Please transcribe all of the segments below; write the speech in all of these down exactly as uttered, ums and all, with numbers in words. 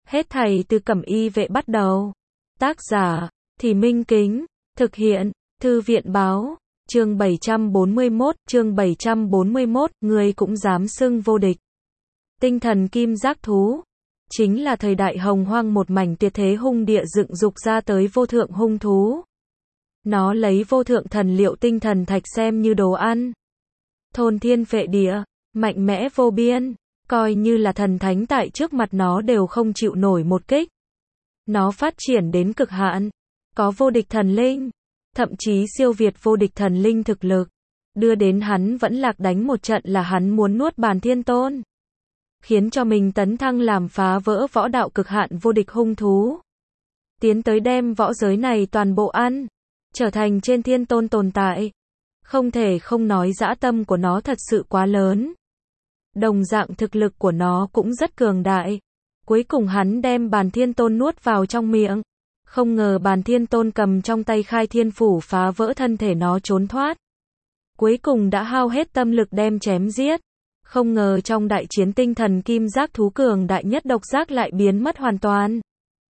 Hết thảy từ Cẩm Y vệ bắt đầu. Tác giả, Thì Minh Kính. Thực hiện, Thư viện Báo. Chương bảy trăm bốn mươi mốt, chương bảy trăm bốn mươi mốt, người cũng dám xưng vô địch. Tinh thần kim giác thú. Chính là thời đại hồng hoang một mảnh tuyệt thế hung địa dựng dục ra tới vô thượng hung thú. Nó lấy vô thượng thần liệu tinh thần thạch xem như đồ ăn. Thôn thiên phệ địa, mạnh mẽ vô biên, coi như là thần thánh tại trước mặt nó đều không chịu nổi một kích. Nó phát triển đến cực hạn, có vô địch thần linh, thậm chí siêu việt vô địch thần linh thực lực, đưa đến hắn vẫn lạc đánh một trận là hắn muốn nuốt bàn thiên tôn. Khiến cho mình tấn thăng làm phá vỡ võ đạo cực hạn vô địch hung thú. Tiến tới đem võ giới này toàn bộ ăn, trở thành trên thiên tôn tồn tại. Không thể không nói dã tâm của nó thật sự quá lớn. Đồng dạng thực lực của nó cũng rất cường đại. Cuối cùng hắn đem bàn thiên tôn nuốt vào trong miệng. Không ngờ bàn thiên tôn cầm trong tay khai thiên phủ phá vỡ thân thể nó trốn thoát. Cuối cùng đã hao hết tâm lực đem chém giết. Không ngờ trong đại chiến tinh thần kim giác thú cường đại nhất độc giác lại biến mất hoàn toàn.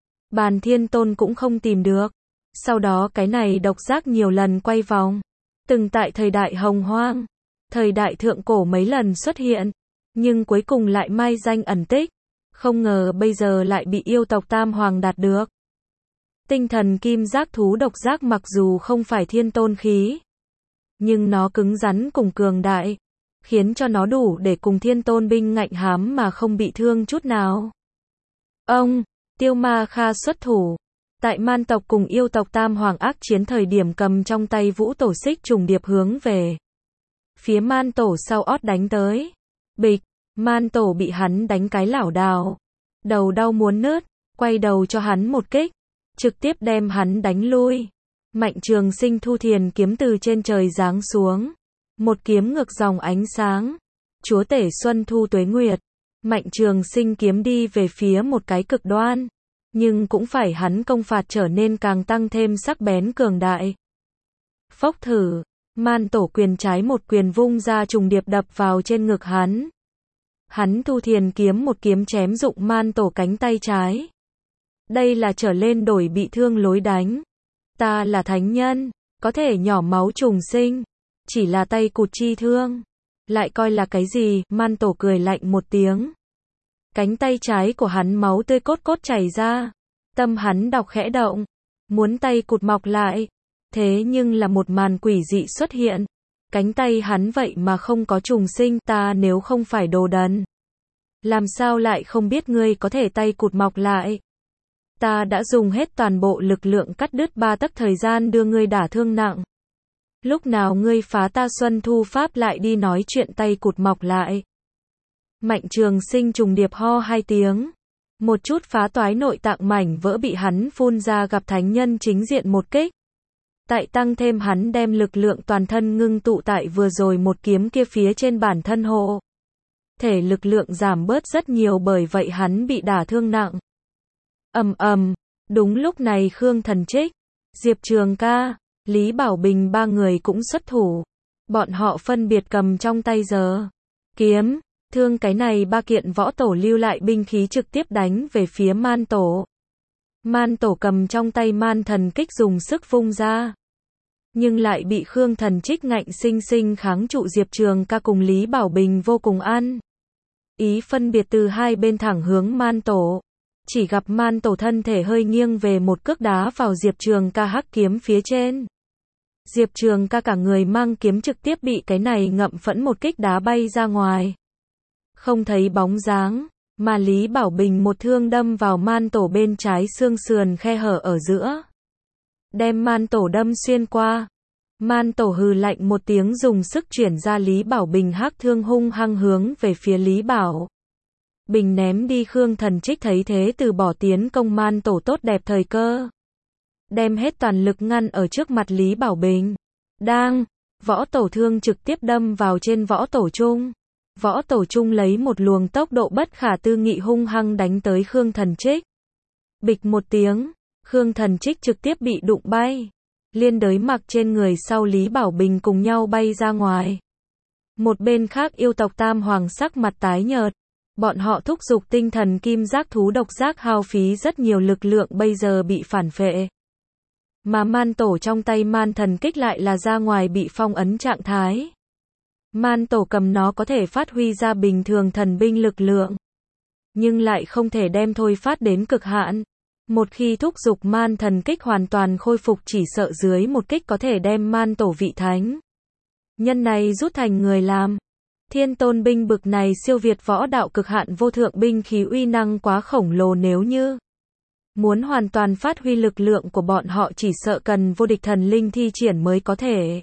Bàn thiên tôn cũng không tìm được. Sau đó cái này độc giác nhiều lần quay vòng. Từng tại thời đại hồng hoang, thời đại thượng cổ mấy lần xuất hiện. Nhưng cuối cùng lại mai danh ẩn tích. Không ngờ bây giờ lại bị yêu tộc Tam Hoàng đạt được. Tinh thần kim giác thú độc giác mặc dù không phải thiên tôn khí. Nhưng nó cứng rắn cùng cường đại. Khiến cho nó đủ để cùng thiên tôn binh ngạnh hám mà không bị thương chút nào. Ông, Tiêu Ma Kha xuất thủ. Tại man tộc cùng yêu tộc Tam Hoàng ác chiến thời điểm cầm trong tay vũ tổ xích trùng điệp hướng về phía man tổ sau ót đánh tới. Bịch, man tổ bị hắn đánh cái lảo đảo. Đầu đau muốn nứt, quay đầu cho hắn một kích. Trực tiếp đem hắn đánh lui. Mạnh Trường Sinh thu thiền kiếm từ trên trời giáng xuống. Một kiếm ngược dòng ánh sáng. Chúa tể Xuân Thu Tuế Nguyệt. Mạnh Trường Sinh kiếm đi về phía một cái cực đoan. Nhưng cũng phải hắn công phạt trở nên càng tăng thêm sắc bén cường đại. Phốc thử. Man tổ quyền trái một quyền vung ra trùng điệp đập vào trên ngực hắn. Hắn thu thiền kiếm một kiếm chém dụng man tổ cánh tay trái. Đây là trở lên đổi bị thương lối đánh. Ta là thánh nhân, có thể nhỏ máu trùng sinh. Chỉ là tay cụt chi thương. Lại coi là cái gì, man tổ cười lạnh một tiếng. Cánh tay trái của hắn máu tươi cốt cốt chảy ra. Tâm hắn đọc khẽ động. Muốn tay cụt mọc lại. Thế nhưng là một màn quỷ dị xuất hiện. Cánh tay hắn vậy mà không có trùng sinh, ta nếu không phải đồ đần. Làm sao lại không biết ngươi có thể tay cụt mọc lại. Ta đã dùng hết toàn bộ lực lượng cắt đứt ba tấc thời gian đưa ngươi đả thương nặng. Lúc nào ngươi phá ta Xuân Thu Pháp lại đi nói chuyện tay cụt mọc lại. Mạnh Trường Sinh trùng điệp ho hai tiếng. Một chút phá toái nội tạng mảnh vỡ bị hắn phun ra gặp thánh nhân chính diện một kích. Tại tăng thêm hắn đem lực lượng toàn thân ngưng tụ tại vừa rồi một kiếm kia phía trên bản thân hộ. Thể lực lượng giảm bớt rất nhiều bởi vậy hắn bị đả thương nặng. Ầm ầm, đúng lúc này Khương Thần Trích, Diệp Trường Ca, Lý Bảo Bình ba người cũng xuất thủ. Bọn họ phân biệt cầm trong tay giờ kiếm, thương cái này ba kiện võ tổ lưu lại binh khí trực tiếp đánh về phía man tổ. Man tổ cầm trong tay man thần kích dùng sức vung ra. Nhưng lại bị Khương Thần Trích ngạnh sinh sinh kháng trụ. Diệp Trường Ca cùng Lý Bảo Bình vô cùng ăn ý phân biệt từ hai bên thẳng hướng man tổ. Chỉ gặp man tổ thân thể hơi nghiêng về một cước đá vào Diệp Trường Ca hắc kiếm phía trên. Diệp Trường Ca cả người mang kiếm trực tiếp bị cái này ngậm phẫn một kích đá bay ra ngoài. Không thấy bóng dáng, mà Lý Bảo Bình một thương đâm vào man tổ bên trái xương sườn khe hở ở giữa. Đem man tổ đâm xuyên qua. Man tổ hừ lạnh một tiếng dùng sức chuyển ra Lý Bảo Bình hắc thương hung hăng hướng về phía Lý Bảo Bình ném đi. Khương Thần Trích thấy thế từ bỏ tiến công man tổ tốt đẹp thời cơ. Đem hết toàn lực ngăn ở trước mặt Lý Bảo Bình. Đang, võ tổ thương trực tiếp đâm vào trên võ tổ trung. Võ tổ trung lấy một luồng tốc độ bất khả tư nghị hung hăng đánh tới Khương Thần Trích. Bịch một tiếng, Khương Thần Trích trực tiếp bị đụng bay. Liên đới mặc trên người sau Lý Bảo Bình cùng nhau bay ra ngoài. Một bên khác yêu tộc Tam Hoàng sắc mặt tái nhợt. Bọn họ thúc giục tinh thần kim giác thú độc giác hao phí rất nhiều lực lượng bây giờ bị phản phệ. Mà man tổ trong tay man thần kích lại là ra ngoài bị phong ấn trạng thái. Man tổ cầm nó có thể phát huy ra bình thường thần binh lực lượng, nhưng lại không thể đem thôi phát đến cực hạn. Một khi thúc giục man thần kích hoàn toàn khôi phục chỉ sợ dưới một kích có thể đem man tổ vị thánh nhân này rút thành người làm. Thiên tôn binh bực này siêu việt võ đạo cực hạn vô thượng binh khí uy năng quá khổng lồ, nếu như muốn hoàn toàn phát huy lực lượng của bọn họ chỉ sợ cần vô địch thần linh thi triển mới có thể.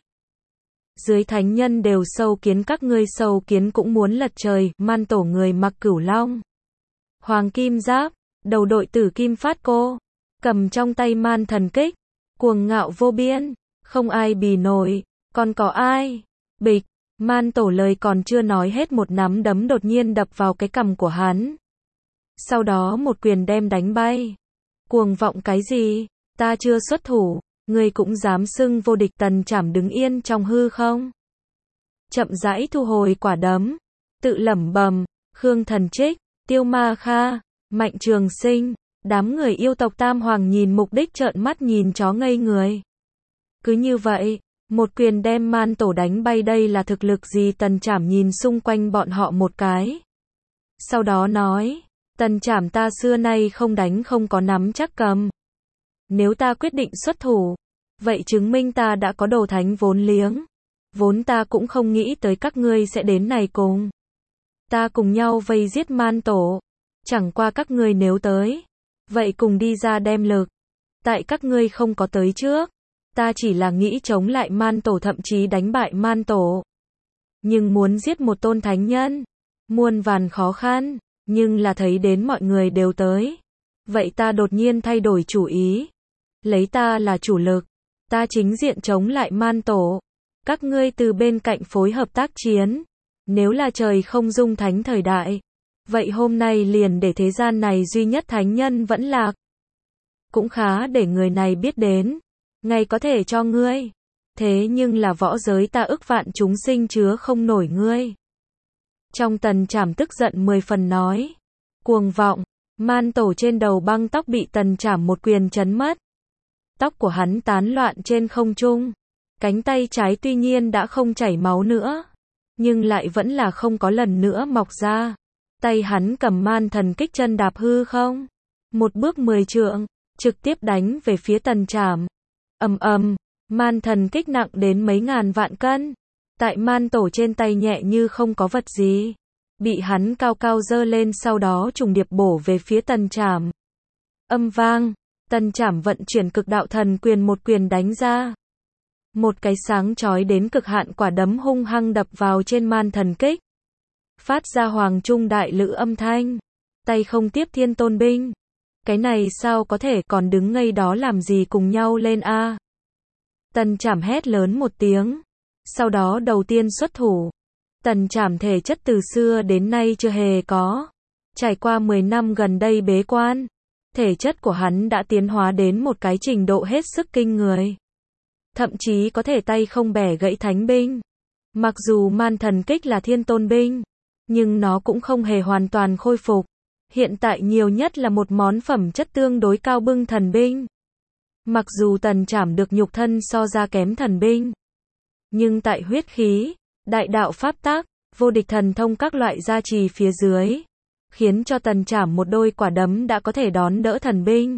Dưới thánh nhân đều sâu kiến, các ngươi sâu kiến cũng muốn lật trời. Man tổ người mặc cửu long hoàng kim giáp, đầu đội tử kim phát cô, cầm trong tay man thần kích, cuồng ngạo vô biên, không ai bì nổi, còn có ai? Bịch, man tổ lời còn chưa nói hết một nắm đấm đột nhiên đập vào cái cằm của hắn. Sau đó một quyền đem đánh bay. Cuồng vọng cái gì? Ta chưa xuất thủ, ngươi cũng dám xưng vô địch? Tần Trảm đứng yên trong hư không, chậm rãi thu hồi quả đấm, tự lẩm bẩm, Khương Thần Trích, Tiêu Ma Kha, Mạnh Trường Sinh, đám người yêu tộc Tam Hoàng nhìn mục đích trợn mắt nhìn chó ngây người. Cứ như vậy, một quyền đem man tổ đánh bay, đây là thực lực gì? Tần Trảm nhìn xung quanh bọn họ một cái. Sau đó nói, Tần Trảm ta xưa nay không đánh không có nắm chắc cầm. Nếu ta quyết định xuất thủ, vậy chứng minh ta đã có đồ thánh vốn liếng. Vốn ta cũng không nghĩ tới các ngươi sẽ đến này cùng ta cùng nhau vây giết man tổ. Chẳng qua các ngươi nếu tới, vậy cùng đi ra đem lực. Tại các ngươi không có tới trước, ta chỉ là nghĩ chống lại man tổ, thậm chí đánh bại man tổ. Nhưng muốn giết một tôn thánh nhân, muôn vàn khó khăn, nhưng là thấy đến mọi người đều tới. Vậy ta đột nhiên thay đổi chủ ý. Lấy ta là chủ lực, ta chính diện chống lại man tổ. Các ngươi từ bên cạnh phối hợp tác chiến. Nếu là trời không dung thánh thời đại, vậy hôm nay liền để thế gian này duy nhất thánh nhân vẫn lạc. Cũng khá để người này biết đến. Ngày có thể cho ngươi. Thế nhưng là võ giới ta ức vạn chúng sinh chứa không nổi ngươi. Trong Tần Trảm tức giận mười phần nói. Cuồng vọng, man tổ trên đầu băng tóc bị Tần Trảm một quyền chấn mất. Tóc của hắn tán loạn trên không trung. Cánh tay trái tuy nhiên đã không chảy máu nữa, nhưng lại vẫn là không có lần nữa mọc ra. Tay hắn cầm man thần kích, chân đạp hư không, một bước mười trượng, trực tiếp đánh về phía Tần Trảm. Ầm ầm, man thần kích nặng đến mấy ngàn vạn cân, tại man tổ trên tay nhẹ như không có vật gì, bị hắn cao cao giơ lên, sau đó trùng điệp bổ về phía Tần Trảm. Âm vang, Tần Trảm vận chuyển cực đạo thần quyền, một quyền đánh ra. Một cái sáng chói đến cực hạn quả đấm hung hăng đập vào trên man thần kích, phát ra hoàng trung đại lữ âm thanh. Tay không tiếp thiên tôn binh. Cái này sao có thể, còn đứng ngây đó làm gì, cùng nhau lên a. Tần Trảm hét lớn một tiếng, sau đó đầu tiên xuất thủ. Tần Trảm thể chất từ xưa đến nay chưa hề có, trải qua mười năm gần đây bế quan, thể chất của hắn đã tiến hóa đến một cái trình độ hết sức kinh người. Thậm chí có thể tay không bẻ gãy thánh binh. Mặc dù man thần kích là thiên tôn binh, nhưng nó cũng không hề hoàn toàn khôi phục. Hiện tại nhiều nhất là một món phẩm chất tương đối cao bưng thần binh. Mặc dù Tần Trảm được nhục thân so ra kém thần binh, nhưng tại huyết khí, đại đạo pháp tắc, vô địch thần thông các loại gia trì phía dưới, khiến cho Tần Trảm một đôi quả đấm đã có thể đón đỡ thần binh.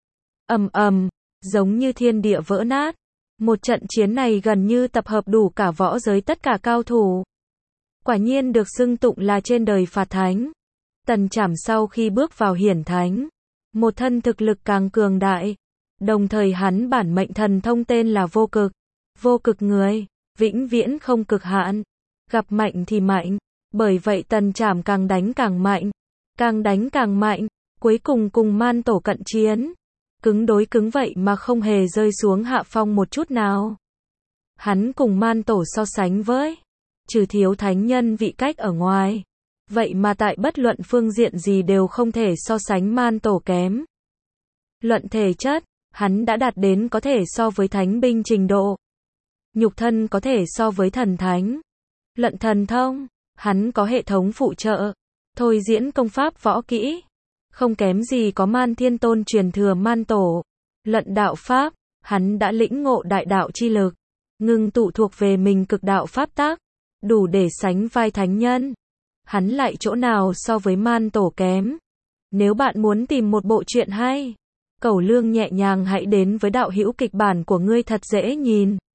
Ầm ầm, giống như thiên địa vỡ nát. Một trận chiến này gần như tập hợp đủ cả võ giới tất cả cao thủ. Quả nhiên được xưng tụng là trên đời phạt thánh. Tần Trảm sau khi bước vào hiển thánh, một thân thực lực càng cường đại. Đồng thời hắn bản mệnh thần thông tên là vô cực. Vô cực người, vĩnh viễn không cực hạn. Gặp mạnh thì mạnh. Bởi vậy Tần Trảm càng đánh càng mạnh. Càng đánh càng mạnh. Cuối cùng cùng man tổ cận chiến. Cứng đối cứng vậy mà không hề rơi xuống hạ phong một chút nào. Hắn cùng man tổ so sánh với, trừ thiếu thánh nhân vị cách ở ngoài, vậy mà tại bất luận phương diện gì đều không thể so sánh man tổ kém. Luận thể chất, hắn đã đạt đến có thể so với thánh binh trình độ. Nhục thân có thể so với thần thánh. Luận thần thông, hắn có hệ thống phụ trợ, thôi diễn công pháp võ kỹ, không kém gì có Man Thiên Tôn truyền thừa Man Tổ. Luận đạo pháp, hắn đã lĩnh ngộ đại đạo chi lực, ngưng tụ thuộc về mình cực đạo pháp tác, đủ để sánh vai thánh nhân. Hắn lại chỗ nào so với Man Tổ kém. Nếu bạn muốn tìm một bộ truyện hay, Cẩu Lương nhẹ nhàng hãy đến với đạo hữu kịch bản của ngươi thật dễ nhìn.